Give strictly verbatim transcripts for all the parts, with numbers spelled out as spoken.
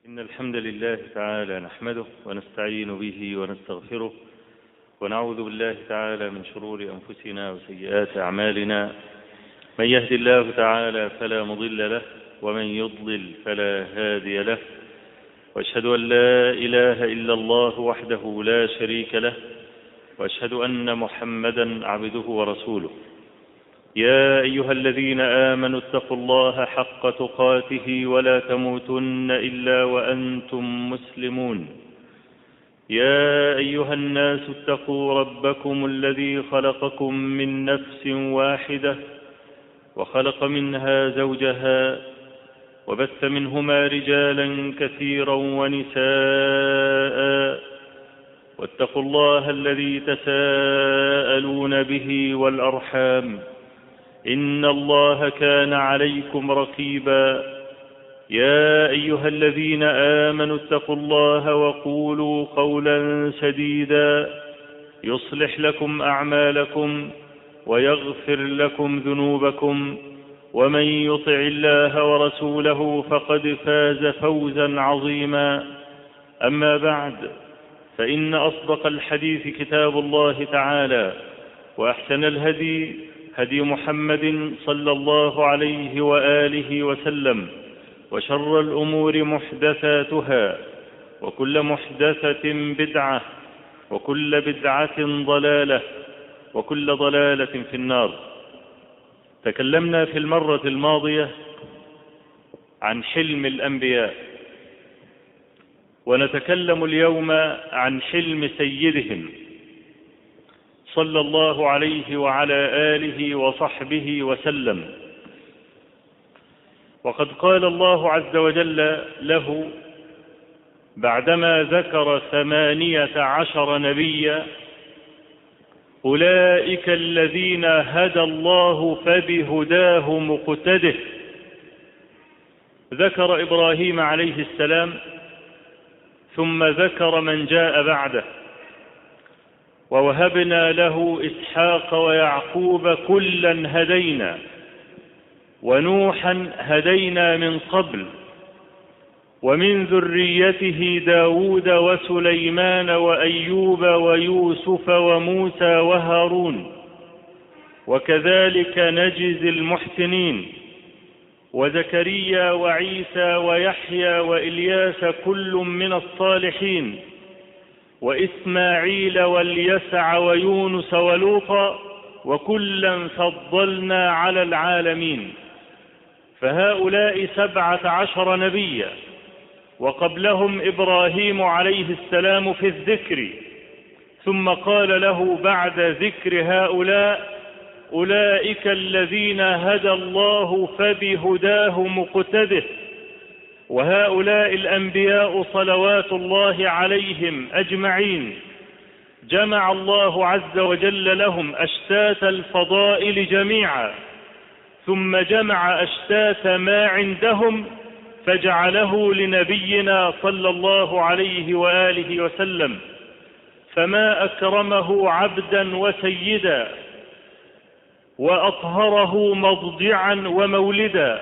إن الحمد لله تعالى نحمده ونستعين به ونستغفره ونعوذ بالله تعالى من شرور أنفسنا وسيئات أعمالنا. من يهد الله تعالى فلا مضل له ومن يضلل فلا هادي له، وأشهد أن لا إله إلا الله وحده لا شريك له، وأشهد أن محمدا عبده ورسوله. يا أيها الذين آمنوا اتقوا الله حق تقاته ولا تموتن إلا وأنتم مسلمون. يا أيها الناس اتقوا ربكم الذي خلقكم من نفس واحدة وخلق منها زوجها وبث منهما رجالا كثيرا ونساء، واتقوا الله الذي تساءلون به والأرحام إن الله كان عليكم رقيبا. يا أيها الذين آمنوا اتقوا الله وقولوا قولا سديدا يصلح لكم أعمالكم ويغفر لكم ذنوبكم، ومن يطع الله ورسوله فقد فاز فوزا عظيما. أما بعد، فإن أصدق الحديث كتاب الله تعالى، وأحسن الهدي هدي محمد صلى الله عليه وآله وسلم، وشر الأمور محدثاتها، وكل محدثة بدعة، وكل بدعة ضلالة، وكل ضلالة في النار. تكلمنا في المرة الماضية عن حلم الأنبياء، ونتكلم اليوم عن حلم سيدهم صلى الله عليه وعلى آله وصحبه وسلم. وقد قال الله عز وجل له بعدما ذكر ثمانية عشر نبيا: أولئك الذين هدى الله فبهداه مقتده. ذكر إبراهيم عليه السلام، ثم ذكر من جاء بعده، ووهبنا له إسحاق ويعقوب كلا هدينا، ونوحا هدينا من قبل، ومن ذريته داود وسليمان وأيوب ويوسف وموسى وهارون، وكذلك نجزي المحسنين، وزكريا وعيسى ويحيى وإلياس كل من الصالحين، وإسماعيل واليسع ويونس ولوطا، وكلا فضلنا على العالمين. فهؤلاء سبعة عشر نبيا، وقبلهم إبراهيم عليه السلام في الذكر، ثم قال له بعد ذكر هؤلاء: أولئك الذين هدى الله فبهداه مقتده. وهؤلاء الأنبياء صلوات الله عليهم أجمعين جمع الله عز وجل لهم أشتات الفضائل جميعا، ثم جمع أشتات ما عندهم فجعله لنبينا صلى الله عليه وآله وسلم. فما أكرمه عبدا وسيدا، وأطهره مضجعا ومولدا،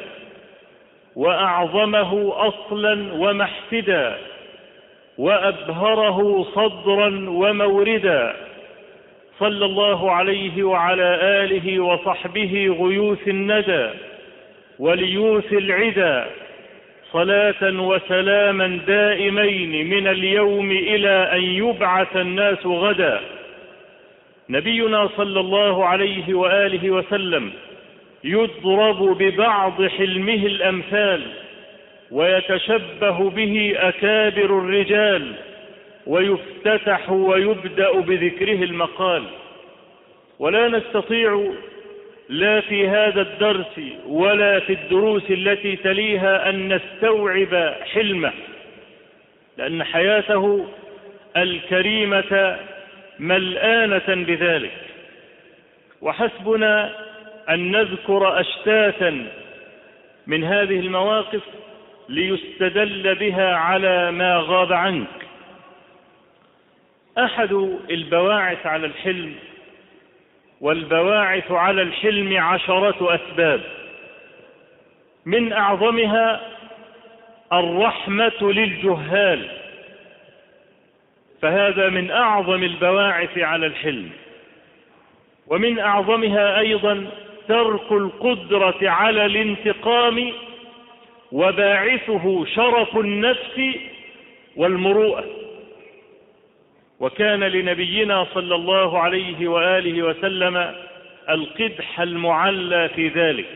وأعظمه أصلا ومحسدا، وأبهره صدرا وموردا، صلى الله عليه وعلى آله وصحبه غيوث الندى وليوث العدا، صلاة وسلاما دائمين من اليوم إلى أن يبعث الناس غدا. نبينا صلى الله عليه وآله وسلم يضرب ببعض حلمه الأمثال، ويتشبه به أكابر الرجال، ويفتتح ويبدأ بذكره المقال. ولا نستطيع لا في هذا الدرس ولا في الدروس التي تليها أن نستوعب حلمه، لأن حياته الكريمة ملآنة بذلك. وحسبنا أن نذكر أشتاتا من هذه المواقف ليستدل بها على ما غاب عنك. أحد البواعث على الحلم، والبواعث على الحلم عشرة أسباب، من أعظمها الرحمة للجهال، فهذا من أعظم البواعث على الحلم. ومن أعظمها أيضا ترك القدرة على الانتقام، وباعثه شرف النفس والمروءة. وكان لنبينا صلى الله عليه وآله وسلم القدح المعلى في ذلك،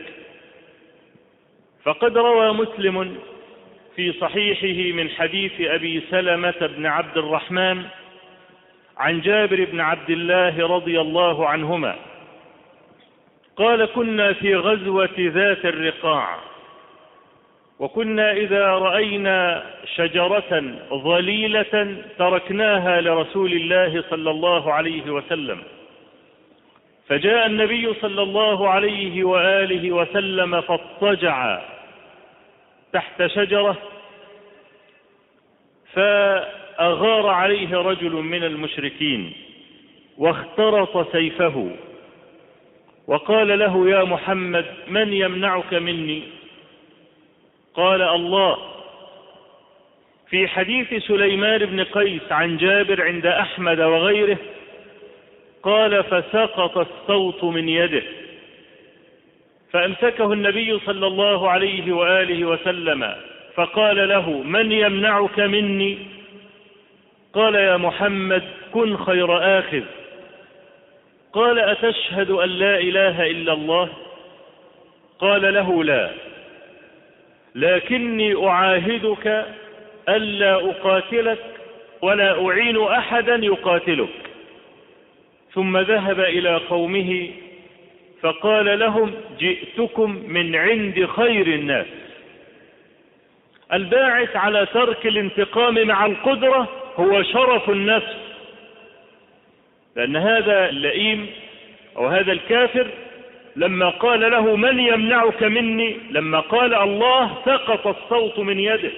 فقد روى مسلم في صحيحه من حديث أبي سلمة بن عبد الرحمن عن جابر بن عبد الله رضي الله عنهما قال: كنا في غزوة ذات الرقاع، وكنا إذا رأينا شجرة ظليلة تركناها لرسول الله صلى الله عليه وسلم، فجاء النبي صلى الله عليه وآله وسلم فاضطجع تحت شجرة، فأغار عليه رجل من المشركين واخترط سيفه وقال له: يا محمد، من يمنعك مني؟ قال: الله. في حديث سليمان بن قيس عن جابر عند أحمد وغيره قال: فسقط الصوت من يده، فأمسكه النبي صلى الله عليه وآله وسلم فقال له: من يمنعك مني؟ قال: يا محمد، كن خير آخذ. قال: أتشهد أن لا إله إلا الله؟ قال له: لا، لكني أعاهدك ألا أقاتلك ولا أعين أحدا يقاتلك. ثم ذهب إلى قومه فقال لهم: جئتكم من عند خير الناس. الباعث على ترك الانتقام مع القدرة هو شرف النفس، لأن هذا اللئيم أو هذا الكافر لما قال له: من يمنعك مني؟ لما قال الله سقط الصوت من يده،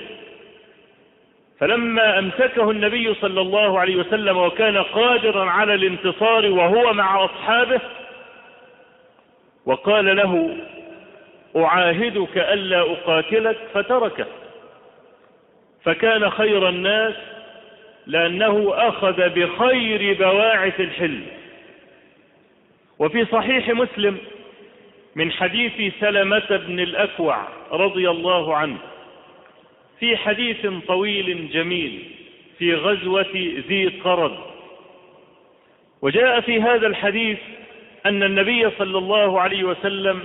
فلما أمسكه النبي صلى الله عليه وسلم وكان قادرا على الانتصار وهو مع أصحابه وقال له: أعاهدك ألا أقاتلك، فتركه، فكان خير الناس لأنه أخذ بخير بواعث الحلم. وفي صحيح مسلم من حديث سلمة بن الأكوع رضي الله عنه في حديث طويل جميل في غزوة ذي قرد، وجاء في هذا الحديث أن النبي صلى الله عليه وسلم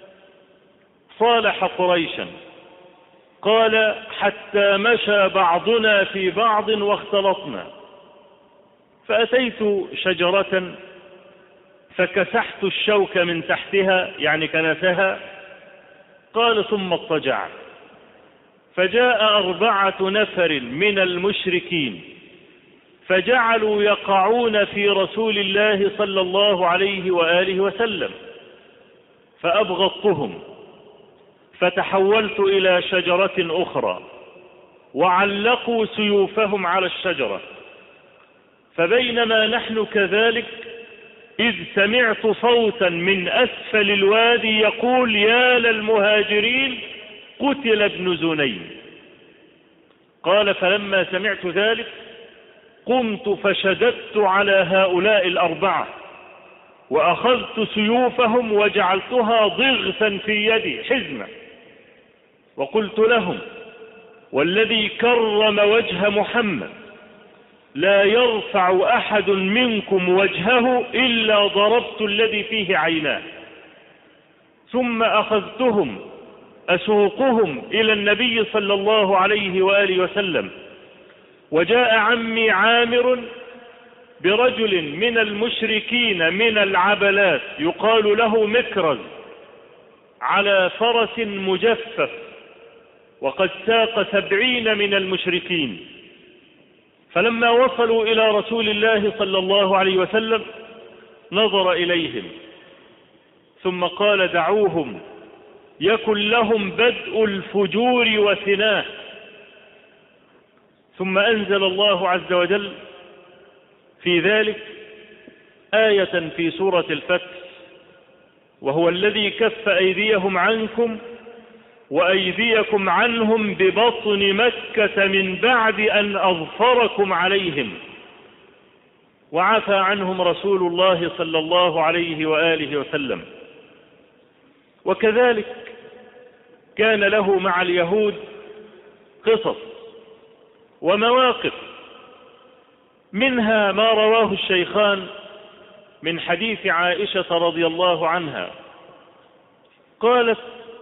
صالح قريشا، قال: حتى مشى بعضنا في بعض واختلطنا، فأتيت شجرة فكسحت الشوك من تحتها، يعني كنسها. قال: ثم اضطجعت، فجاء أربعة نفر من المشركين فجعلوا يقعون في رسول الله صلى الله عليه وآله وسلم، فأبغضتهم، فتحولت إلى شجرة أخرى وعلقوا سيوفهم على الشجرة، فبينما نحن كذلك إذ سمعت صوتا من أسفل الوادي يقول: يا للمهاجرين، قتل ابن زنين. قال: فلما سمعت ذلك قمت فشددت على هؤلاء الأربعة وأخذت سيوفهم وجعلتها ضغثا في يدي حزمة، وقلت لهم: والذي كرم وجه محمد لا يرفع أحد منكم وجهه إلا ضربت الذي فيه عيناه. ثم أخذتهم أسوقهم إلى النبي صلى الله عليه وآله وسلم، وجاء عمي عامر برجل من المشركين من العبلات يقال له مكرز على فرس مجفف، وقد ساق سبعين من المشركين. فلما وصلوا إلى رسول الله صلى الله عليه وسلم نظر إليهم ثم قال: دعوهم يكن لهم بدء الفجور وثناه. ثم أنزل الله عز وجل في ذلك آية في سورة الفتح: وهو الذي كف أيديهم عنكم وأيديكم عنهم ببطن مكة من بعد أن أظفركم عليهم، وعفى عنهم رسول الله صلى الله عليه وآله وسلم. وكذلك كان له مع اليهود قصص ومواقف، منها ما رواه الشيخان من حديث عائشة رضي الله عنها قالت: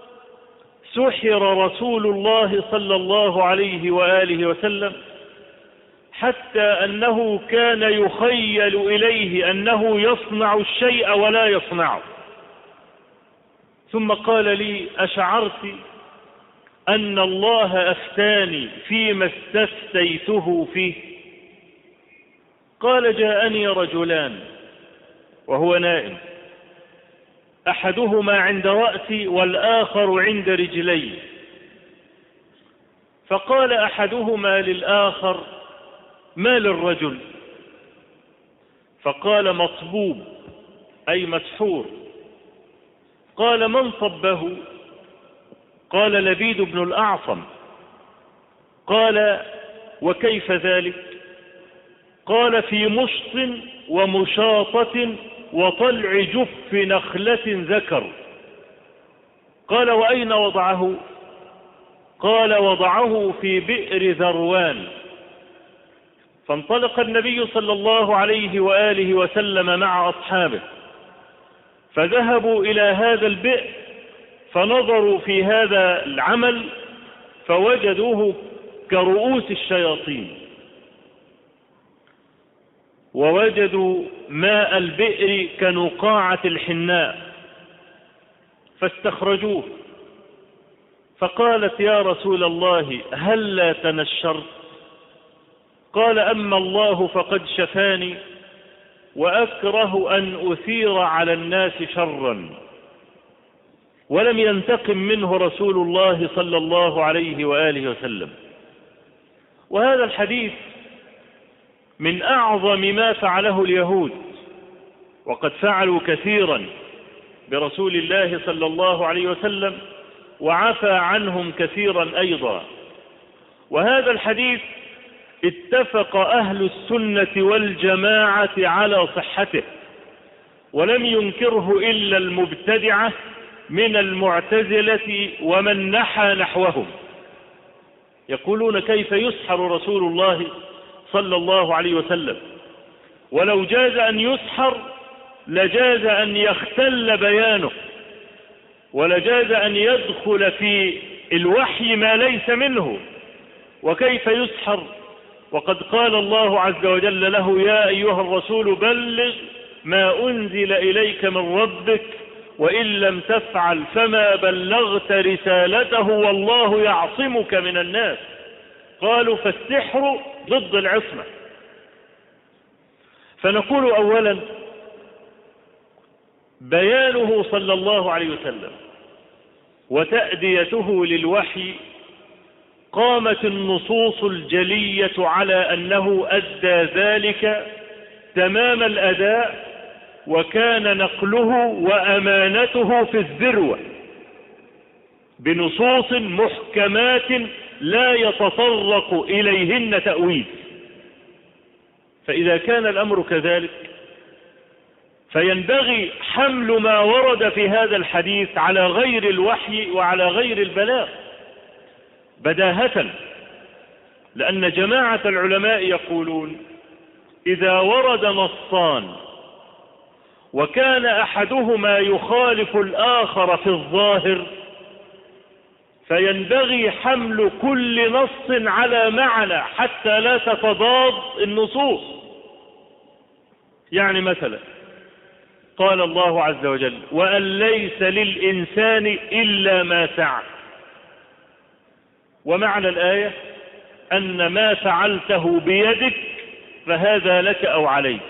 سحر رسول الله صلى الله عليه وآله وسلم حتى أنه كان يخيل إليه أنه يصنع الشيء ولا يصنعه، ثم قال لي: أشعرت أن الله أفتاني فيما استفتيته فيه؟ قال: جاءني رجلان وهو نائم، أحدهما عند رأسي والآخر عند رجلي، فقال أحدهما للآخر: ما للرجل؟ فقال: مصبوب، أي مسحور. قال: من صبه؟ قال: لبيد بن الأعصم. قال: وكيف ذلك؟ قال: في مشط ومشاطة وطلع جف نخلة ذكر. قال: وأين وضعه؟ قال: وضعه في بئر ذروان. فانطلق النبي صلى الله عليه وآله وسلم مع أصحابه، فذهبوا إلى هذا البئر فنظروا في هذا العمل فوجدوه كرؤوس الشياطين، ووجدوا ماء البئر كنقاعة الحناء، فاستخرجوه. فقالت: يا رسول الله هل لا تنشرت؟ قال: أما الله فقد شفاني، وأكره أن أثير على الناس شرا. ولم ينتقم منه رسول الله صلى الله عليه وآله وسلم. وهذا الحديث من أعظم ما فعله اليهود، وقد فعلوا كثيرا برسول الله صلى الله عليه وسلم، وعفى عنهم كثيرا أيضا. وهذا الحديث اتفق أهل السنة والجماعة على صحته، ولم ينكره إلا المبتدعة من المعتزلة ومن نحى نحوهم، يقولون: كيف يسحر رسول الله صلى الله عليه وسلم؟ ولو جاز أن يسحر لجاز أن يختل بيانه، ولجاز أن يدخل في الوحي ما ليس منه. وكيف يسحر وقد قال الله عز وجل له: يا أيها الرسول بلغ ما أنزل إليك من ربك وإن لم تفعل فما بلغت رسالته والله يعصمك من الناس. قالوا: فالسحر ضد العصمة. فنقول أولا: بيانه صلى الله عليه وسلم وتأديته للوحي قامت النصوص الجلية على أنه أدى ذلك تمام الأداء، وكان نقله وأمانته في الذروة بنصوص محكمات لا يتطرق إليهن تأويل. فإذا كان الأمر كذلك فينبغي حمل ما ورد في هذا الحديث على غير الوحي وعلى غير البلاغ بداهة، لأن جماعة العلماء يقولون: إذا ورد نصان وكان أحدهما يخالف الآخر في الظاهر فينبغي حمل كل نص على معنى حتى لا تتضاد النصوص. يعني مثلا قال الله عز وجل: وأن ليس للإنسان إلا ما سعى، ومعنى الآية أن ما فعلته بيدك فهذا لك أو عليك.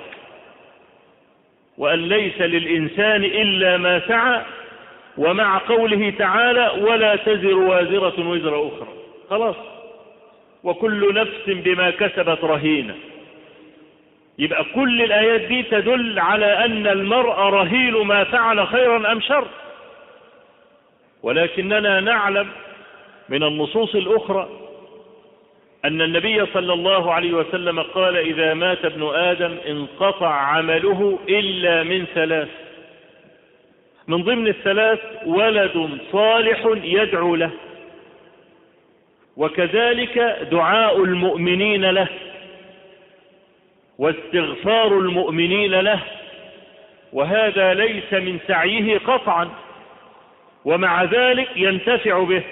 وأن ليس للإنسان إلا ما سعى، ومع قوله تعالى: ولا تزر وازرة وزر أخرى. خلاص، وكل نفس بما كسبت رهينة. يبقى كل الآيات دي تدل على أن المرء رهين ما فعل خيرا أم شر، ولكننا نعلم من النصوص الأخرى أن النبي صلى الله عليه وسلم قال إذا مات ابن آدم انقطع عمله إلا من ثلاث، من ضمن الثلاث ولد صالح يدعو له، وكذلك دعاء المؤمنين له، واستغفار المؤمنين له، وهذا ليس من سعيه قطعا، ومع ذلك ينتفع به.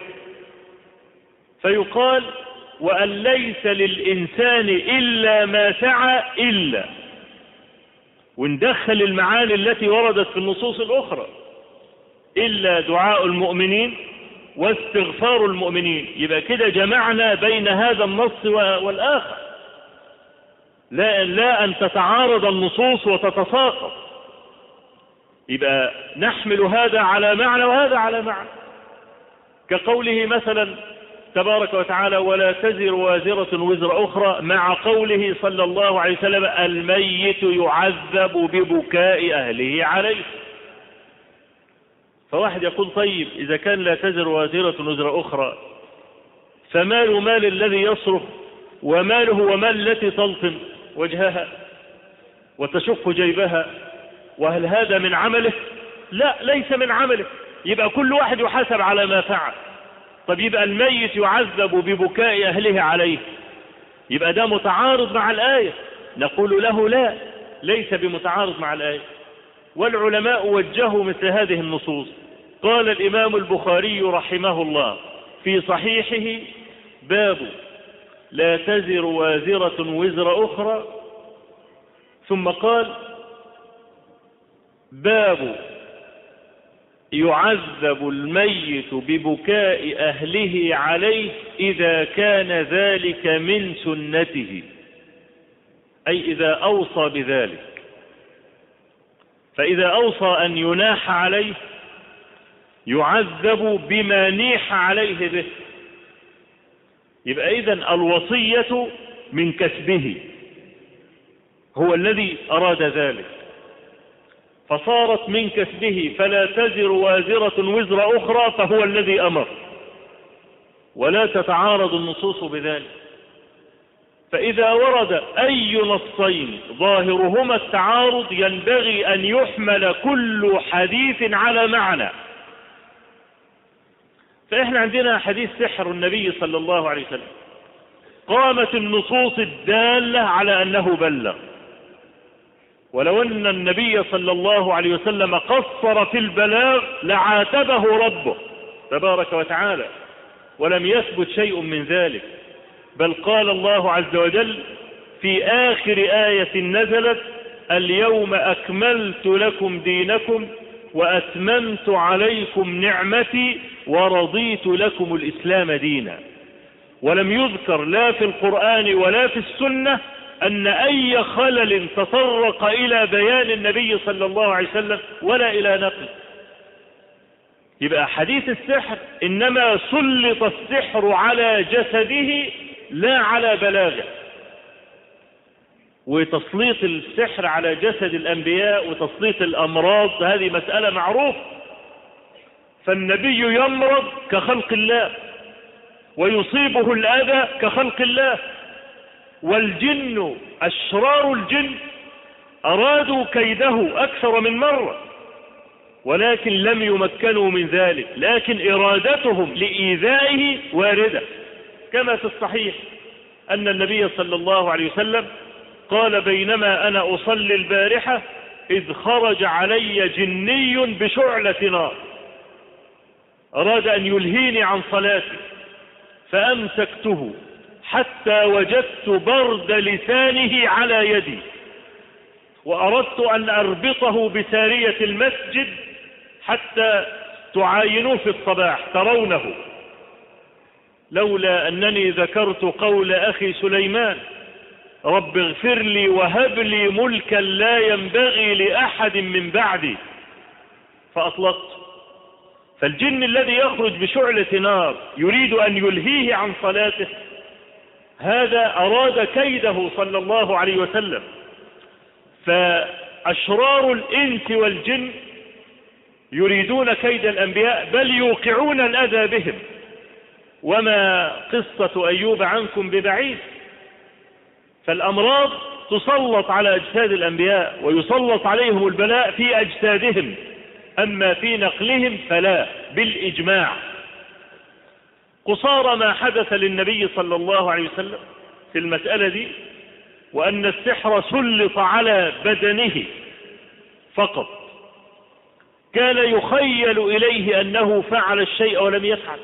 فيقال وأن ليس للإنسان إلا ما سعى إلا، وندخل المعاني التي وردت في النصوص الأخرى، إلا دعاء المؤمنين واستغفار المؤمنين. يبقى كده جمعنا بين هذا النص والآخر، لا, لا أن تتعارض النصوص وتتساقط. يبقى نحمل هذا على معنى وهذا على معنى، كقوله مثلا تبارك وتعالى ولا تزر وازرة وزر أخرى، مع قوله صلى الله عليه وسلم الميت يعذب ببكاء أهله عليه. فواحد يقول طيب إذا كان لا تزر وازرة وزر أخرى، فمال مال الذي يصرخ، وماله ومال التي تلطم وجهها وتشق جيبها، وهل هذا من عمله؟ لا، ليس من عمله. يبقى كل واحد يحاسب على ما فعل. طب يبقى الميت يعذب ببكاء أهله عليه، يبقى ده متعارض مع الآية؟ نقول له لا، ليس بمتعارض مع الآية. والعلماء وجهوا مثل هذه النصوص. قال الإمام البخاري رحمه الله في صحيحه باب لا تزر وازرة وزر أخرى، ثم قال باب يعذب الميت ببكاء أهله عليه إذا كان ذلك من سنته، أي إذا أوصى بذلك. فإذا أوصى أن يناح عليه يعذب بما نيح عليه به. يبقى إذن الوصية من كسبه، هو الذي أراد ذلك، فصارت من كسبه، فلا تزر وازرة وزر أخرى، فهو الذي أمر، ولا تتعارض النصوص بذلك. فإذا ورد أي نصين ظاهرهما التعارض ينبغي أن يحمل كل حديث على معنى. فإحنا عندنا حديث سحر النبي صلى الله عليه وسلم، قامت النصوص الدالة على أنه بلغ، ولو أن النبي صلى الله عليه وسلم قصر في البلاغ لعاتبه ربه تبارك وتعالى، ولم يثبت شيء من ذلك. بل قال الله عز وجل في آخر آية نزلت اليوم أكملت لكم دينكم وأتممت عليكم نعمتي ورضيت لكم الإسلام دينا. ولم يذكر لا في القرآن ولا في السنة أن أي خلل تطرق إلى بيان النبي صلى الله عليه وسلم ولا إلى نقل. يبقى حديث السحر إنما سلط السحر على جسده لا على بلاغه. وتسليط السحر على جسد الأنبياء وتسليط الأمراض هذه مسألة معروفة. فالنبي يمرض كخلق الله، ويصيبه الأذى كخلق الله. والجن أشرار الجن أرادوا كيده أكثر من مرة، ولكن لم يمكنوا من ذلك، لكن إرادتهم لإيذائه واردة. كما في الصحيح أن النبي صلى الله عليه وسلم قال بينما أنا أصلي البارحة إذ خرج علي جني بشعلة نار أراد أن يلهيني عن صلاتي، فأمسكته حتى وجدت برد لسانه على يدي، وأردت أن أربطه بسارية المسجد حتى تعاينوه في الصباح ترونه، لولا أنني ذكرت قول أخي سليمان رب اغفر لي وهب لي ملكا لا ينبغي لأحد من بعدي، فأطلقت. فالجن الذي يخرج بشعلة نار يريد أن يلهيه عن صلاته، هذا أراد كيده صلى الله عليه وسلم. فأشرار الإنس والجن يريدون كيد الأنبياء، بل يوقعون الأذى بهم. وما قصة أيوب عنكم ببعيد. فالأمراض تسلط على أجساد الأنبياء ويسلط عليهم البلاء في أجسادهم، أما في نقلهم فلا، بالإجماع. قصارى ما حدث للنبي صلى الله عليه وسلم في المسألة دي، وأن السحر سلط على بدنه فقط، كان يخيل إليه أنه فعل الشيء ولم يفعل،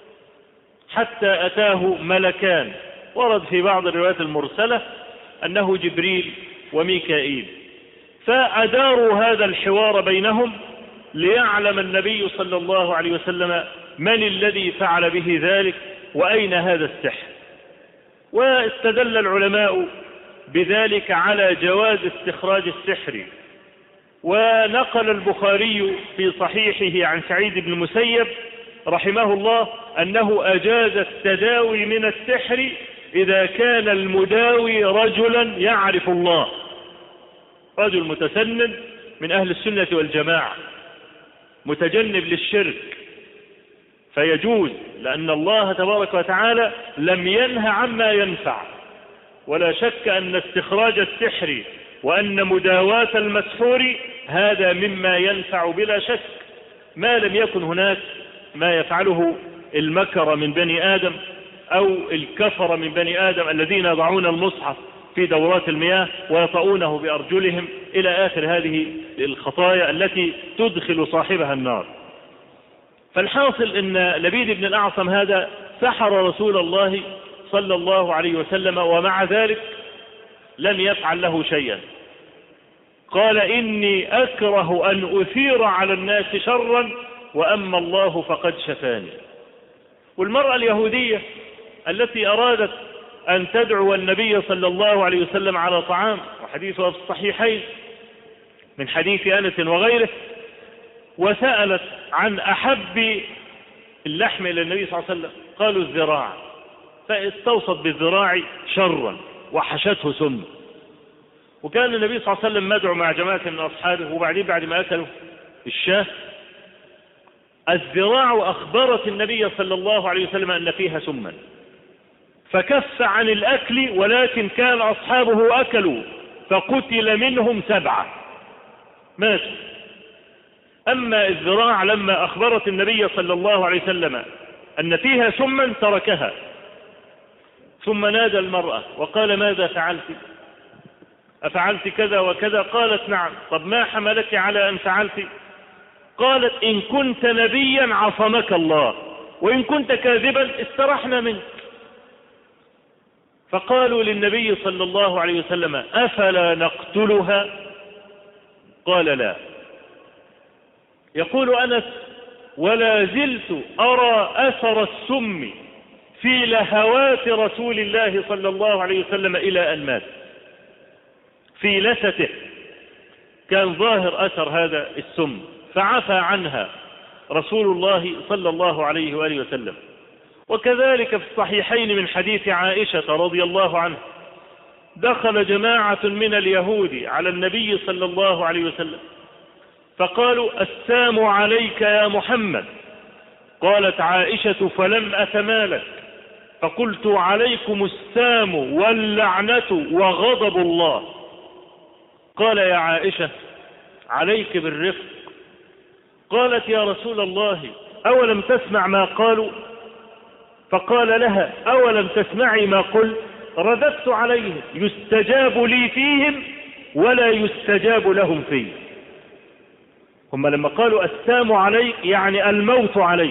حتى أتاه ملكان، ورد في بعض الروايات المرسلة أنه جبريل وميكائيل، فأداروا هذا الحوار بينهم ليعلم النبي صلى الله عليه وسلم من الذي فعل به ذلك وأين هذا السحر. واستدل العلماء بذلك على جواز استخراج السحر. ونقل البخاري في صحيحه عن سعيد بن المسيب رحمه الله أنه أجاز التداوي من السحر إذا كان المداوي رجلا يعرف الله، رجل متسنن من أهل السنة والجماعة متجنب للشرك، فيجوز، لأن الله تبارك وتعالى لم ينه عما ينفع. ولا شك أن استخراج السحر وأن مداواة المسحور هذا مما ينفع بلا شك، ما لم يكن هناك ما يفعله المكر من بني آدم أو الكفر من بني آدم الذين يضعون المصحف في دورات المياه ويطؤونه بأرجلهم إلى آخر هذه الخطايا التي تدخل صاحبها النار. فالحاصل أن لبيد بن الأعصم هذا سحر رسول الله صلى الله عليه وسلم، ومع ذلك لم يفعل له شيئا. قال إني أكره أن أثير على الناس شرا وأما الله فقد شفاني. والمرأة اليهودية التي أرادت أن تدعو النبي صلى الله عليه وسلم على طعام، وحديثها في الصحيحين من حديث أنس وغيره، وسألت عن أحب اللحم إلى النبي صلى الله عليه وسلم، قالوا الذراع، فاستوصت بالذراع شرا وحشته سم. وكان النبي صلى الله عليه وسلم مدعو مع جماعة من أصحابه، وبعدين بعد ما أكلوا الشاه الذراع أخبرت النبي صلى الله عليه وسلم أن فيها سما، فكف عن الأكل، ولكن كان أصحابه أكلوا فقتل منهم سبعة ماتوا. أما الذراع لما أخبرت النبي صلى الله عليه وسلم أن فيها سما تركها، ثم نادى المرأة وقال ماذا فعلت؟ أفعلت كذا وكذا؟ قالت نعم. طب ما حملك على أن فعلت؟ قالت إن كنت نبيا عصمك الله، وإن كنت كاذبا استرحنا منك. فقالوا للنبي صلى الله عليه وسلم أفلا نقتلها؟ قال لا. يقول أنس ولا زلت أرى أثر السم في لهوات رسول الله صلى الله عليه وسلم إلى أن مات، في لسته كان ظاهر أثر هذا السم، فعفى عنها رسول الله صلى الله عليه وآله وسلم. وكذلك في الصحيحين من حديث عائشة رضي الله عنه، دخل جماعة من اليهود على النبي صلى الله عليه وسلم فقالوا السام عليك يا محمد. قالت عائشة فلم أتمالك، فقلت عليكم السام واللعنة وغضب الله. قال يا عائشة عليك بالرفق. قالت يا رسول الله أولم تسمع ما قالوا؟ فقال لها أولم تسمعي ما قلت؟ رددت عليهم يستجاب لي فيهم ولا يستجاب لهم فيه. هم لما قالوا السام عليك يعني الموت عليك.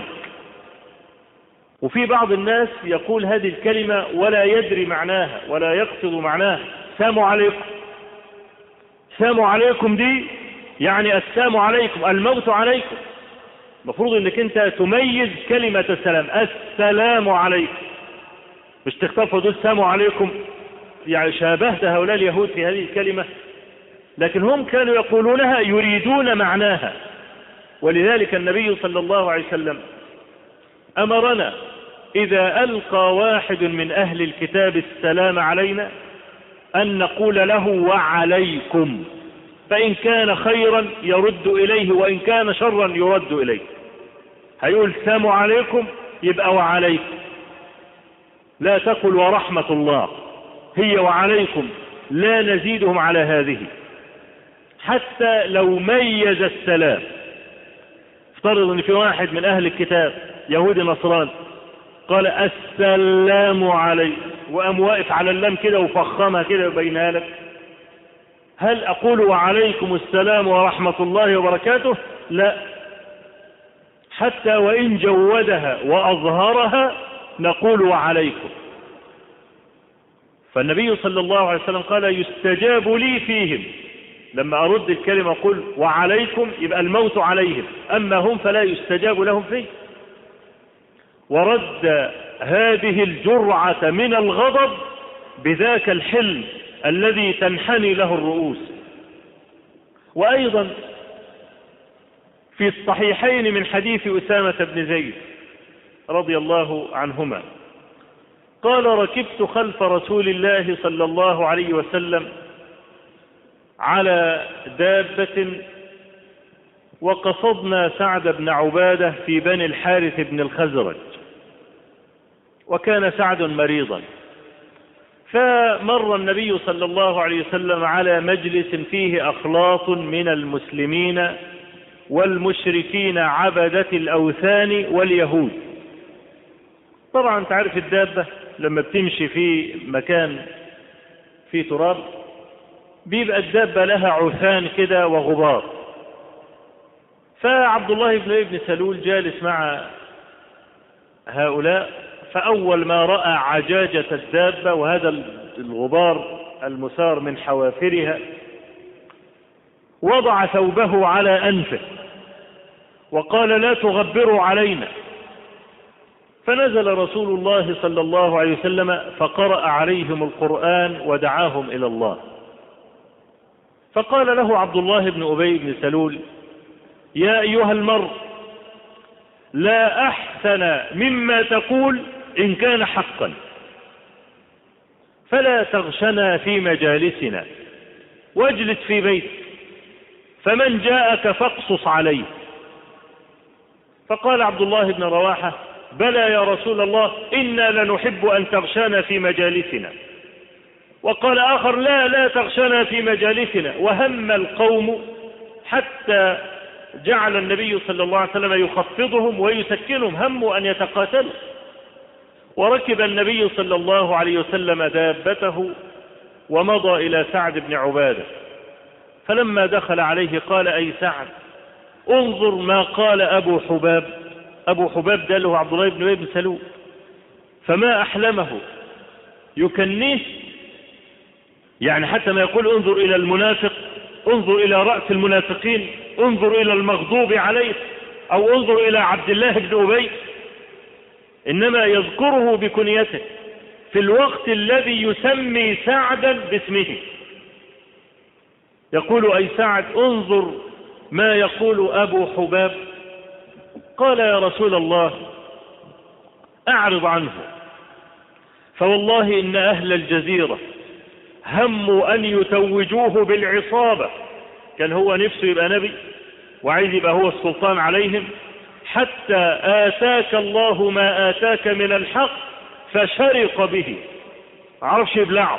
وفي بعض الناس يقول هذه الكلمة ولا يدري معناها ولا يقصد معناها، سام عليكم. سام عليكم دي يعني السام عليكم الموت عليكم. المفروض انك انت تميز كلمة السلام، السلام عليكم، مش تخطفوا دول السلام عليكم. يعني شابهت هؤلاء اليهود في هذه الكلمة، لكن هم كانوا يقولونها يريدون معناها. ولذلك النبي صلى الله عليه وسلم أمرنا إذا ألقى واحد من أهل الكتاب السلام علينا أن نقول له وعليكم، فإن كان خيرا يرد إليه وإن كان شرا يرد إليه. هيقول السلام عليكم يبقى وعليكم، لا تقل ورحمة الله، هي وعليكم، لا نزيدهم على هذه. حتى لو ميز السلام، افترض ان في واحد من اهل الكتاب يهودي نصراني قال السلام عليكم، وقام واقف على اللام كده وفخمها كده وبينها لك، هل اقول وعليكم السلام ورحمة الله وبركاته؟ لا، حتى وان جودها واظهرها نقول وعليكم. فالنبي صلى الله عليه وسلم قال يستجاب لي فيهم، لما ارد الكلمة اقول وعليكم يبقى الموت عليهم، اما هم فلا يستجاب لهم فيه. ورد هذه الجرعة من الغضب بذاك الحلم الذي تنحني له الرؤوس. وأيضا في الصحيحين من حديث أسامة بن زيد رضي الله عنهما قال ركبت خلف رسول الله صلى الله عليه وسلم على دابة وقصدنا سعد بن عبادة في بني الحارث بن الخزرج، وكان سعد مريضا، فمر النبي صلى الله عليه وسلم على مجلس فيه أخلاط من المسلمين والمشركين عبدة الأوثان واليهود. طبعا انت عارف الدابة لما بتمشي في مكان فيه تراب بيبقى الدابة لها عثان كده وغبار. فعبد الله بن ابن سلول جالس مع هؤلاء، فأول ما رأى عجاجة الدابة وهذا الغبار المسار من حوافرها وضع ثوبه على أنفه وقال لا تغبروا علينا. فنزل رسول الله صلى الله عليه وسلم فقرأ عليهم القرآن ودعاهم إلى الله. فقال له عبد الله بن أبي بن سلول يا أيها المرء لا أحسن مما تقول إن كان حقا، فلا تغشنا في مجالسنا واجلس في بيتك، فمن جاءك فاقصص عليه. فقال عبد الله بن رواحة بلى يا رسول الله إنا لنحب أن تغشانا في مجالسنا. وقال آخر لا لا تغشنا في مجالسنا. وهم القوم حتى جعل النبي صلى الله عليه وسلم يخفضهم ويسكنهم، هموا أن يتقاتلوا. وركب النبي صلى الله عليه وسلم دابته ومضى إلى سعد بن عبادة، فلما دخل عليه قال أي سعد انظر ما قال أبو حباب. أبو حباب ده له عبد الله بن أبي بن سلول، فما أحلمه يكنيه، يعني حتى ما يقول انظر إلى المنافق، انظر إلى رأس المنافقين، انظر إلى المغضوب عليه، أو انظر إلى عبد الله بن أبي، إنما يذكره بكنيته في الوقت الذي يسمي سعدا باسمه. يقول أي سعد انظر ما يقول أبو حباب. قال يا رسول الله أعرض عنه، فوالله إن أهل الجزيرة هموا أن يتوجوه بالعصابة، كان هو نفسه يبقى نبي وعايز يبقى هو السلطان عليهم، حتى آتاك الله ما آتاك من الحق فشرق به، عرفش يبلعه.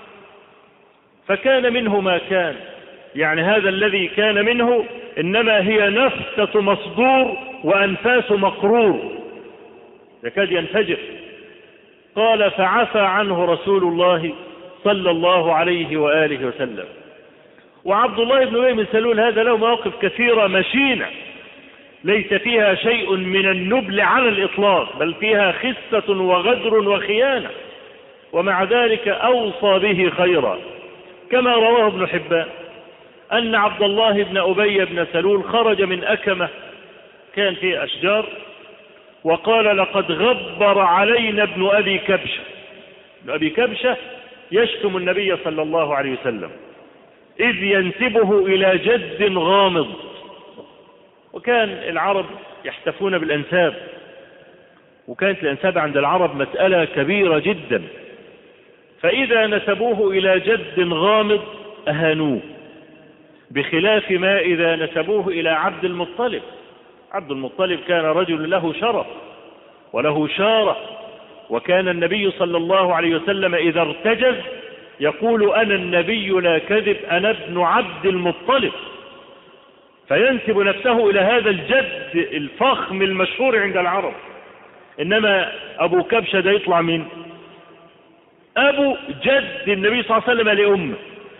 فكان منه ما كان، يعني هذا الذي كان منه إنما هي نفتة مصدور وأنفاس مقرور يكاد ينفجر. قال فعفى عنه رسول الله صلى الله عليه وآله وسلم. وعبد الله بن أبي بن سلول هذا له مواقف كثيرة مشينة ليس فيها شيء من النبل على الإطلاق، بل فيها خسة وغدر وخيانة، ومع ذلك أوصى به خيرا. كما رواه ابن حبان أن عبد الله بن أبي بن سلول خرج من أكمة كان فيه أشجار، وقال لقد غبر علينا ابن أبي كبشة. ابن أبي كبشة يشتم النبي صلى الله عليه وسلم إذ ينسبه إلى جد غامض. وكان العرب يحتفون بالأنساب، وكانت الأنساب عند العرب مسألة كبيرة جدا، فإذا نسبوه إلى جد غامض أهانوه، بخلاف ما إذا نسبوه إلى عبد المطلب. عبد المطلب كان رجل له شرف وله شارة وكان النبي صلى الله عليه وسلم إذا ارتجز يقول أنا النبي لا كذب أنا ابن عبد المطلب، فينسب نفسه إلى هذا الجد الفخم المشهور عند العرب. إنما أبو كبشة ده يطلع من أبو جد النبي صلى الله عليه وسلم لأمه،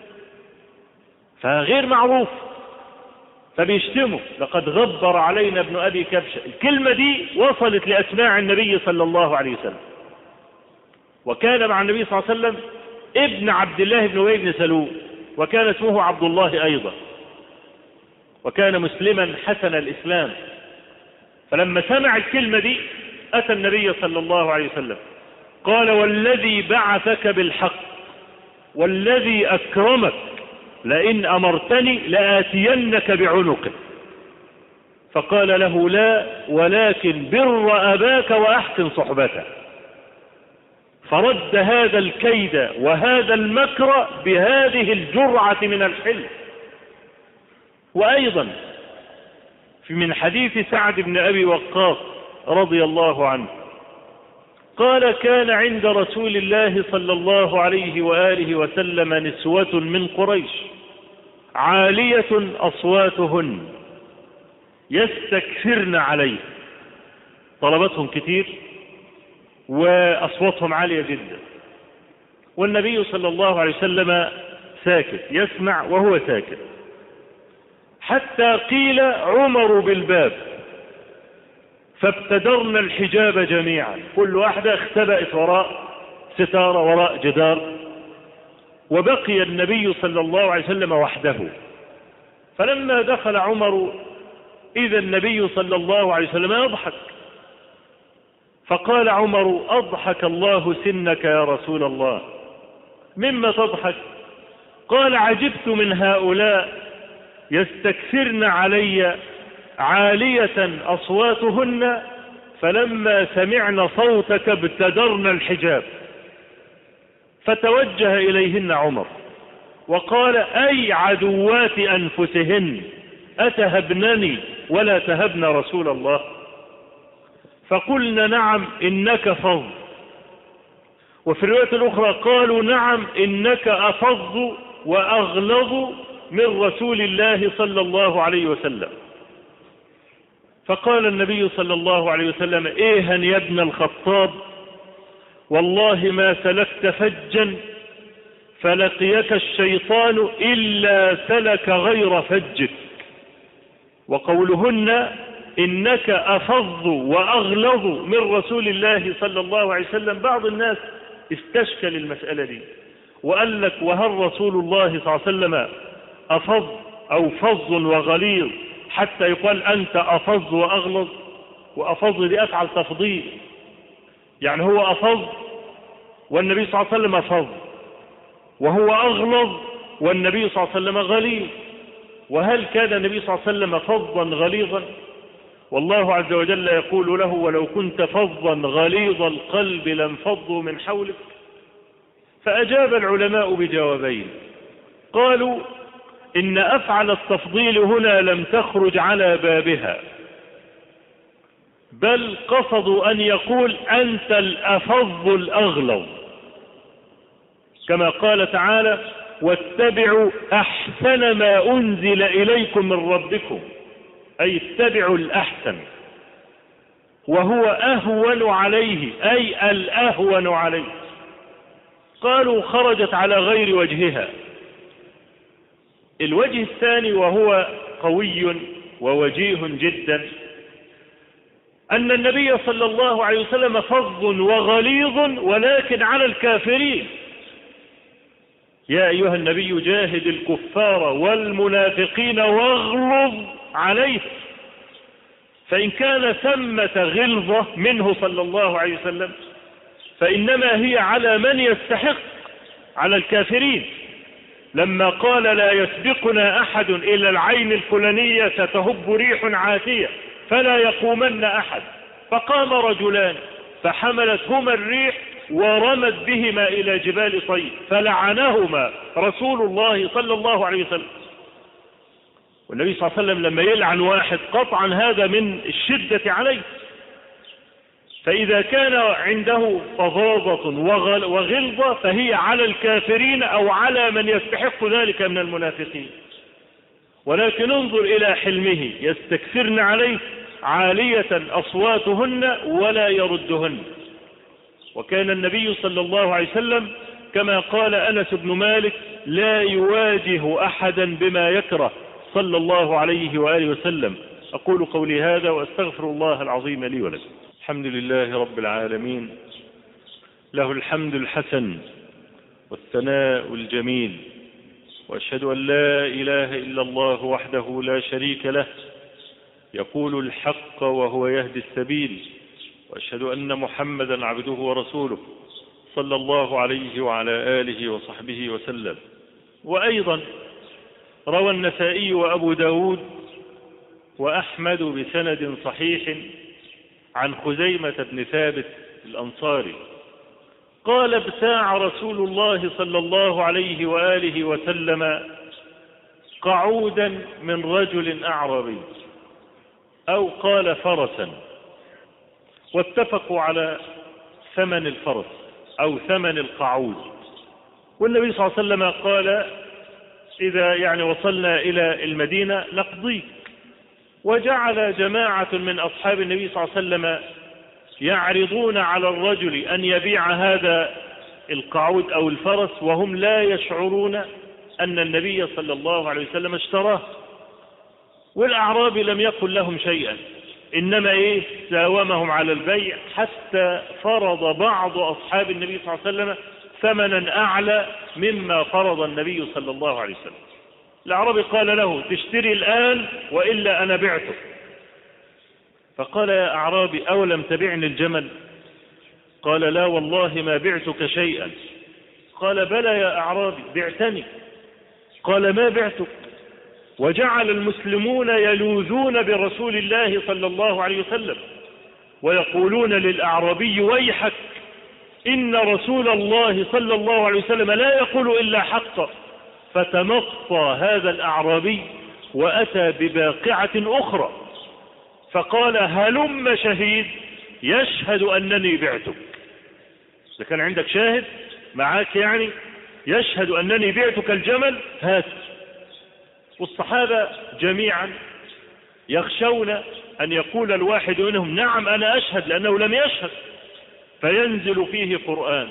فغير معروف، فبيشتمه لقد غبر علينا ابن أبي كبشة. الكلمة دي وصلت لأسماع النبي صلى الله عليه وسلم. وكان مع النبي صلى الله عليه وسلم ابن عبد الله بن أبي بن سلول، وكان اسمه عبد الله أيضا، وكان مسلما حسن الإسلام. فلما سمع الكلمة دي أتى النبي صلى الله عليه وسلم قال والذي بعثك بالحق والذي أكرمك لئن أمرتني لآتينك بعنقه. فقال له لا ولكن بر أباك وأحسن صحبته. فرد هذا الكيد وهذا المكر بهذه الجرعة من الحلم. وأيضا من حديث سعد بن أبي وقاص رضي الله عنه قال كان عند رسول الله صلى الله عليه وآله وسلم نسوة من قريش عالية أصواتهن يستكثرن عليه، طلبتهم كتير وأصواتهم عالية جدا، والنبي صلى الله عليه وسلم ساكت يسمع وهو ساكت، حتى قيل عمر بالباب فابتدرنا الحجاب جميعا، كل واحدة اختبأت وراء ستارة وراء جدار، وبقي النبي صلى الله عليه وسلم وحده. فلما دخل عمر إذا النبي صلى الله عليه وسلم يضحك، فقال عمر أضحك الله سنك يا رسول الله، مما تضحك؟ قال عجبت من هؤلاء يستكثرن علي عالية أصواتهن فلما سمعن صوتك ابتدرن الحجاب. فتوجه إليهن عمر وقال أي عدوات أنفسهن أتهبنني ولا تهبن رسول الله؟ فقلنا نعم إنك فظ. وفي الرواية الأخرى قالوا نعم إنك أفظ وأغلظ من رسول الله صلى الله عليه وسلم. فقال النبي صلى الله عليه وسلم إيها يا ابن الخطاب والله ما سلكت فجا فلقيك الشيطان إلا سلك غير فجك. وقولهن إنك أفظ وأغلظ من رسول الله صلى الله عليه وسلم، بعض الناس استشكل المسألة دي وقال لك وهل رسول الله صلى الله عليه وسلم أفظ أو فظ وغليظ حتى يقال أنت أفظ وأغلظ؟ وأفظ دي أفعل تفضيل، يعني هو أفظ والنبي صلى الله عليه وسلم أفظ، وهو أغلظ والنبي صلى الله عليه وسلم غليظ. وهل كان النبي صلى الله عليه وسلم فظا غليظا؟ والله عز وجل يقول له ولو كنت فظا غليظ القلب لانفضوا من حولك. فأجاب العلماء بجوابين، قالوا إن أفعل التفضيل هنا لم تخرج على بابها، بل قصدوا أن يقول أنت الأفظ الأغلظ، كما قال تعالى واتبعوا أحسن ما أنزل إليكم من ربكم، أي اتبعوا الأحسن، وهو أهون عليه أي الأهون عليه. قالوا خرجت على غير وجهها. الوجه الثاني وهو قوي ووجيه جدا أن النبي صلى الله عليه وسلم فظ وغليظ ولكن على الكافرين. يا أيها النبي جاهد الكفار والمنافقين واغلظ عليه. فإن كان ثمة غلظة منه صلى الله عليه وسلم فإنما هي على من يستحق، على الكافرين. لما قال لا يسبقنا أحد إلى العين الفلانية ستهب ريح عاتية فلا يقومن أحد، فقام رجلان فحملتهما الريح ورمت بهما إلى جبال طيب فلعنهما رسول الله صلى الله عليه وسلم. والنبي صلى الله عليه وسلم لما يلعن واحد قطعا هذا من الشدة عليه. فإذا كان عنده فظاظة وغلظة فهي على الكافرين أو على من يستحق ذلك من المنافقين. ولكن انظر إلى حلمه، يستكثرن عليه عالية أصواتهن ولا يردهن. وكان النبي صلى الله عليه وسلم كما قال أنس بن مالك لا يواجه أحدا بما يكره صلى الله عليه وآله وسلم. أقول قولي هذا وأستغفر الله العظيم لي ولكم. الحمد لله رب العالمين، له الحمد الحسن والثناء الجميل، وأشهد أن لا إله إلا الله وحده لا شريك له يقول الحق وهو يهدي السبيل، وأشهد أن محمدا عبده ورسوله صلى الله عليه وعلى آله وصحبه وسلم. وأيضا روى النسائي وأبو داود وأحمد بسند صحيح عن خزيمة بن ثابت الأنصاري قال ابتاع رسول الله صلى الله عليه وآله وسلم قعودا من رجل أعرابي، أو قال فرسا، واتفقوا على ثمن الفرس أو ثمن القعود. والنبي صلى الله عليه وسلم قال إذا يعني وصلنا إلى المدينة نقضيك. وجعل جماعة من أصحاب النبي صلى الله عليه وسلم يعرضون على الرجل أن يبيع هذا القعود أو الفرس وهم لا يشعرون أن النبي صلى الله عليه وسلم اشتراه. والأعرابي لم يقل لهم شيئا، إنما إيه ساومهم على البيع حتى فرض بعض أصحاب النبي صلى الله عليه وسلم ثمنا أعلى مما فرض النبي صلى الله عليه وسلم. الأعرابي قال له تشتري الآن وإلا أنا بعته. فقال يا أعرابي أولم تبعني الجمل؟ قال لا والله ما بعتك شيئا. قال بلى يا أعرابي بعتني. قال ما بعتك. وجعل المسلمون يلوذون برسول الله صلى الله عليه وسلم ويقولون للأعرابي ويحك إن رسول الله صلى الله عليه وسلم لا يقول إلا حقا. فتمطى هذا الأعرابي وأتى بباقعة أخرى فقال هلم شهيد يشهد أنني بعتك. إذا كان عندك شاهد معاك يعني يشهد أنني بعتك الجمل هات. والصحابة جميعا يخشون أن يقول الواحد منهم نعم أنا أشهد لأنه لم يشهد، فينزل فيه قرآن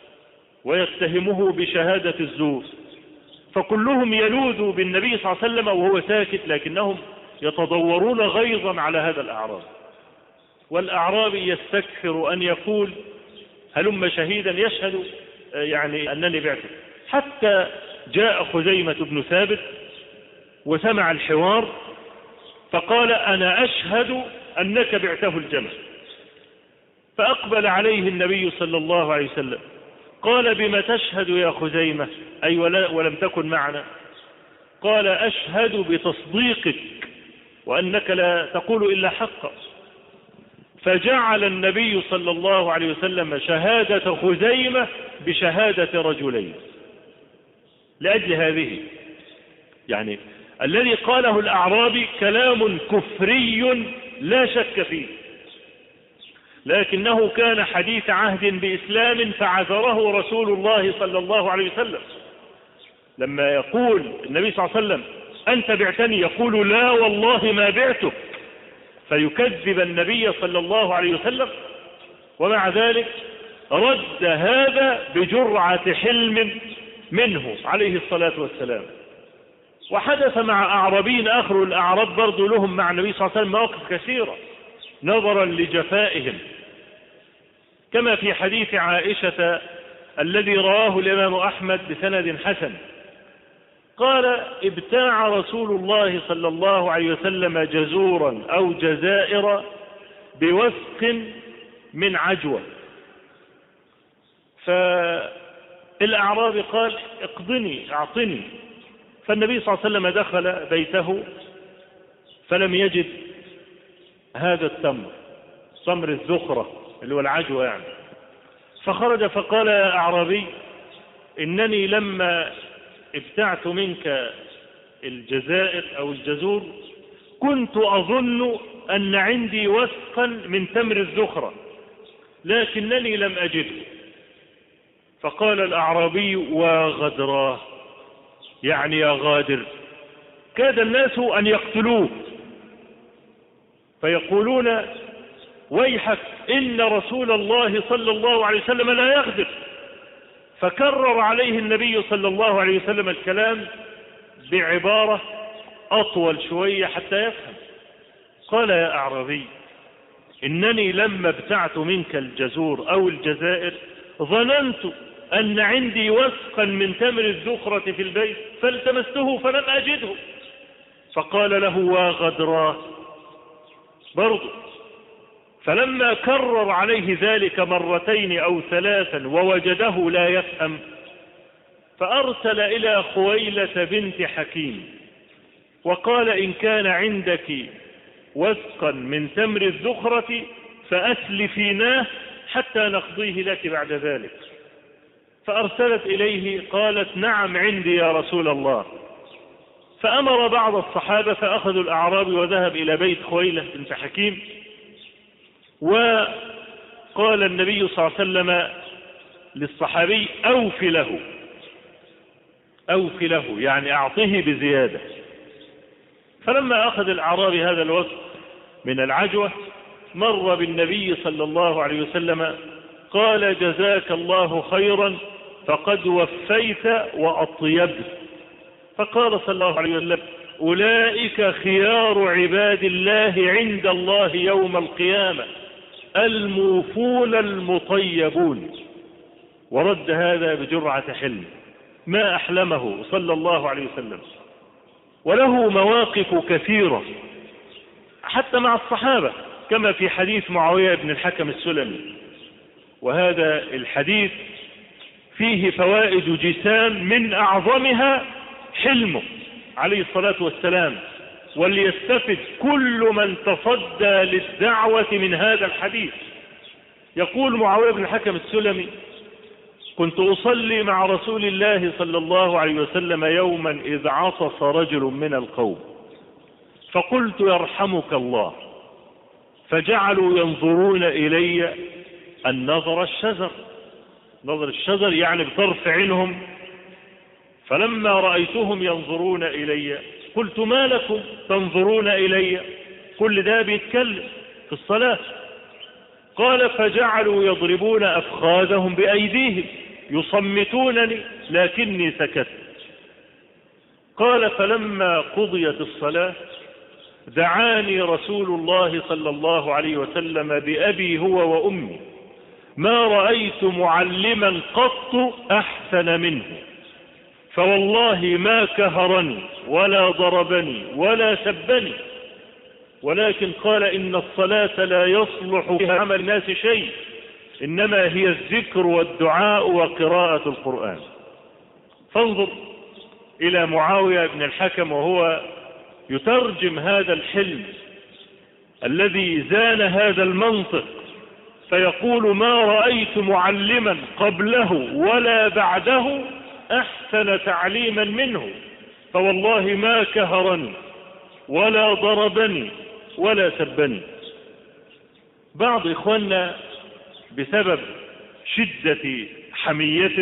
ويتهمه بشهادة الزور. فكلهم يلوذ بالنبي صلى الله عليه وسلم وهو ساكت، لكنهم يتضورون غيظا على هذا الأعرابي. والأعرابي يستكثر أن يقول هلم شهيدا يشهد يعني أنني بعته، حتى جاء خزيمة بن ثابت وسمع الحوار فقال أنا أشهد أنك بعته الجمل. فأقبل عليه النبي صلى الله عليه وسلم قال بما تشهد يا خزيمة أي ولم تكن معنا؟ قال أشهد بتصديقك وأنك لا تقول إلا حقا. فجعل النبي صلى الله عليه وسلم شهادة خزيمة بشهادة رجلين لأجل هذه. يعني الذي قاله الأعرابي كلام كفري لا شك فيه، لكنه كان حديث عهد بإسلام فعذره رسول الله صلى الله عليه وسلم. لما يقول النبي صلى الله عليه وسلم أنت بعتني يقول لا والله ما بعتك، فيكذب النبي صلى الله عليه وسلم، ومع ذلك رد هذا بجرعة حلم منه عليه الصلاة والسلام. وحدث مع أعرابين آخر الأعراب برضو لهم مع النبي صلى الله عليه وسلم مواقف كثيرة نظرا لجفائهم، كما في حديث عائشة الذي رواه الإمام أحمد بسند حسن قال ابتاع رسول الله صلى الله عليه وسلم جزورا أو جزائر بوثق من عجوة. فالأعرابي قال اقضني اعطني. فالنبي صلى الله عليه وسلم دخل بيته فلم يجد هذا التمر، تمر الذخرة اللي هو العجوة يعني. فخرج فقال يا أعرابي إنني لما ابتعت منك الجزائر أو الجزور كنت أظن أن عندي وثقا من تمر الذخرة، لكنني لم أجده. فقال الأعرابي: وغدراه، يعني يا غادر. كاد الناس أن يقتلوه، فيقولون: ويحك، إن رسول الله صلى الله عليه وسلم لا يغدر. فكرر عليه النبي صلى الله عليه وسلم الكلام بعبارة أطول شوية حتى يفهم. قال: يا أعرابي، إنني لما ابتعت منك الجزور أو الجزائر ظننت أن عندي وسقا من تمر الذخرة في البيت فالتمسته فلم أجده. فقال له: وغدراه برضو. فلما كرر عليه ذلك مرتين أو ثلاثا ووجده لا يفهم، فأرسل إلى خويلة بنت حكيم وقال: إن كان عندك وسقا من تمر الذخرة فأسلفيناه حتى نقضيه لك بعد ذلك. فأرسلت إليه قالت: نعم عندي يا رسول الله. فأمر بعض الصحابة فأخذوا الأعرابي وذهب إلى بيت خويلة بنت حكيم، وقال النبي صلى الله عليه وسلم للصحابي: أوف له، أوف له يعني أعطه بزيادة. فلما أخذ الأعرابي هذا الوقت من العجوة مر بالنبي صلى الله عليه وسلم قال: جزاك الله خيرا، فقد وفيت وأطيبت. فقال صلى الله عليه وسلم: أولئك خيار عباد الله عند الله يوم القيامة، الموفون المطيبون. ورد هذا بجرعة حلم، ما أحلمه صلى الله عليه وسلم. وله مواقف كثيرة حتى مع الصحابة، كما في حديث معاوية بن الحكم السلمي. وهذا الحديث فيه فوائد جسام، من أعظمها حلمه عليه الصلاة والسلام. وليستفد كل من تصدى للدعوة من هذا الحديث. يقول معاوية بن الحكم السلمي: كنت أصلي مع رسول الله صلى الله عليه وسلم يوما إذ عطس رجل من القوم، فقلت: يرحمك الله. فجعلوا ينظرون إلي النظر الشزر، نظر الشزر يعني بطرف عينهم. فلما رأيتهم ينظرون إلي قلت: ما لكم تنظرون إلي؟ كل ده بيتكلم في الصلاة. قال: فجعلوا يضربون أفخاذهم بأيديهم يصمتونني لكني سكت. قال: فلما قضيت الصلاة دعاني رسول الله صلى الله عليه وسلم بأبي هو وأمي، ما رأيت معلما قط أحسن منه، فوالله ما كهرني ولا ضربني ولا سبني، ولكن قال: إن الصلاة لا يصلح فيها عمل الناس شيء، إنما هي الذكر والدعاء وقراءة القرآن. فانظر إلى معاوية بن الحكم وهو يترجم هذا الحلم الذي زان هذا المنطق، فيقول: ما رأيت معلما قبله ولا بعده أحسن تعليما منه، فوالله ما كهرني ولا ضربني ولا سبني. بعض إخواننا بسبب شدة حميته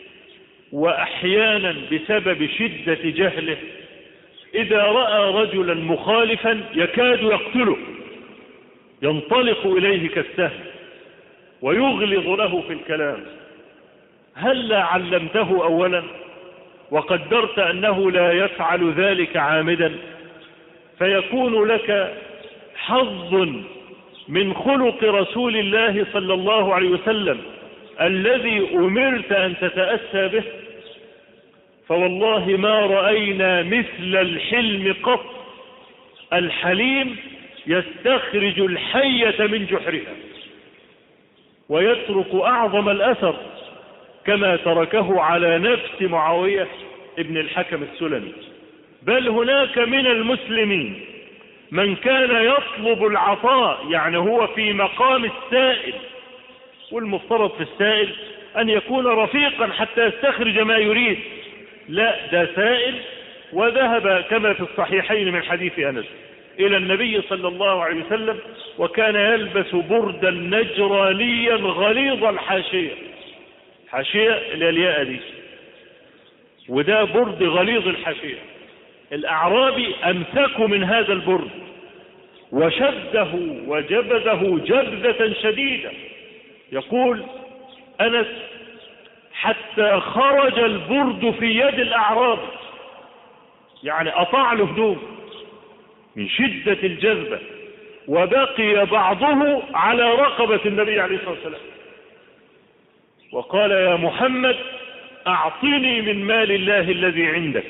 وأحيانا بسبب شدة جهله إذا رأى رجلا مخالفا يكاد يقتله، ينطلق إليه كالسهم ويغلظ له في الكلام. هل لا علمته أولا وقدرت أنه لا يفعل ذلك عامدا؟ فيكون لك حظ من خلق رسول الله صلى الله عليه وسلم الذي أمرت أن تتأسى به. فوالله ما رأينا مثل الحلم قط. الحليم يستخرج الحية من جحرها ويترك أعظم الأثر، كما تركه على نفس معاوية ابن الحكم السلمي. بل هناك من المسلمين من كان يطلب العطاء، يعني هو في مقام السائل، والمفترض في السائل أن يكون رفيقا حتى يستخرج ما يريد. لا، ده سائل وذهب كما في الصحيحين من حديث أنس إلى النبي صلى الله عليه وسلم، وكان يلبس بردا نجرانيا غليظ الحاشية، حاشية الياء دي، وده برد غليظ الحاشية. الأعرابي أمسكوا من هذا البرد وشده وجبذه جبذة شديدة. يقول أنس حتى خرج البرد في يد الأعرابي، يعني قطع له هدوم من شدة الجذبة، وبقي بعضه على رقبة النبي عليه الصلاة والسلام. وقال يا محمد أعطني من مال الله الذي عندك.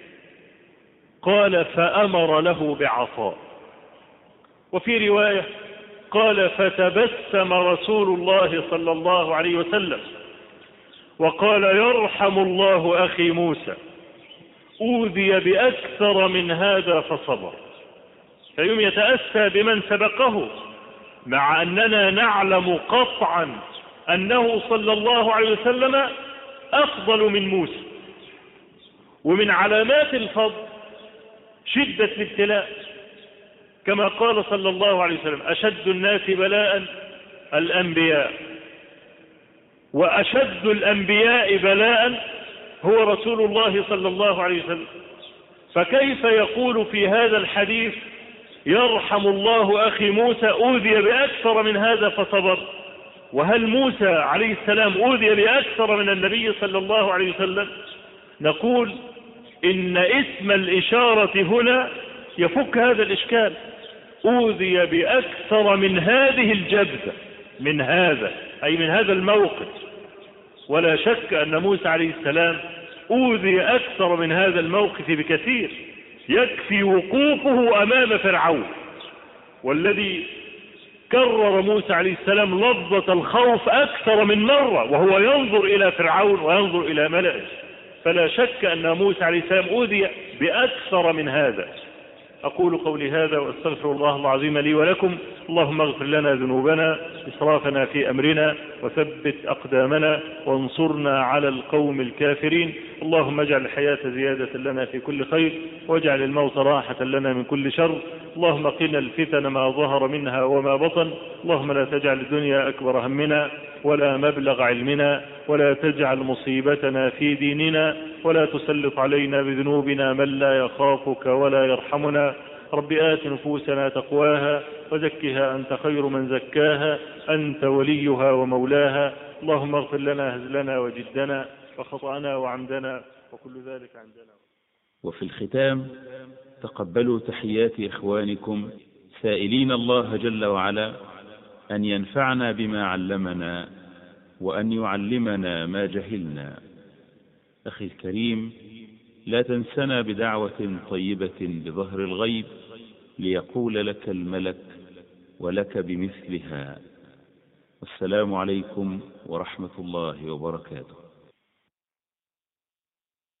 قال فأمر له بعطاء. وفي رواية قال فتبسم رسول الله صلى الله عليه وسلم وقال يرحم الله أخي موسى أوذي بأكثر من هذا فصبر. فيوم يتأسى بمن سبقه، مع أننا نعلم قطعا أنه صلى الله عليه وسلم أفضل من موسى. ومن علامات الفضل شدة الابتلاء، كما قال صلى الله عليه وسلم أشد الناس بلاء الأنبياء، وأشد الأنبياء بلاء هو رسول الله صلى الله عليه وسلم. فكيف يقول في هذا الحديث يرحم الله أخي موسى أوذي بأكثر من هذا فصبر؟ وهل موسى عليه السلام أوذي بأكثر من النبي صلى الله عليه وسلم؟ نقول إن اسم الإشارة هنا يفك هذا الإشكال. أوذي بأكثر من هذه الجبذة، من هذا أي من هذا الموقف. ولا شك أن موسى عليه السلام أوذي أكثر من هذا الموقف بكثير. يكفي وقوفه أمام فرعون، والذي كرر موسى عليه السلام لفظة الخوف أكثر من مرة وهو ينظر إلى فرعون وينظر إلى ملئه. فلا شك أن موسى عليه السلام أوذي بأكثر من هذا. أقول قولي هذا وأستغفر الله العظيم لي ولكم. اللهم اغفر لنا ذنوبنا إسرافنا في أمرنا وثبت أقدامنا وانصرنا على القوم الكافرين. اللهم اجعل الحياة زيادة لنا في كل خير واجعل الموت راحة لنا من كل شر. اللهم قنا الفتن ما ظهر منها وما بطن. اللهم لا تجعل الدنيا أكبر همنا ولا مبلغ علمنا ولا تجعل مصيبتنا في ديننا ولا تسلط علينا بذنوبنا من لا يخافك ولا يرحمنا. رب آت نفوسنا تقواها وزكها أنت خير من زكاها أنت وليها ومولاها. اللهم اغفر لنا هزلنا وجدنا وخطأنا وعمدنا وكل ذلك عندنا. وفي الختام تقبلوا تحيات إخوانكم سائلين الله جل وعلا أن ينفعنا بما علمنا وأن يعلمنا ما جهلنا. أخي الكريم، لا تنسنا بدعوة طيبة بظهر الغيب ليقول لك الملك ولك بمثلها. والسلام عليكم ورحمة الله وبركاته.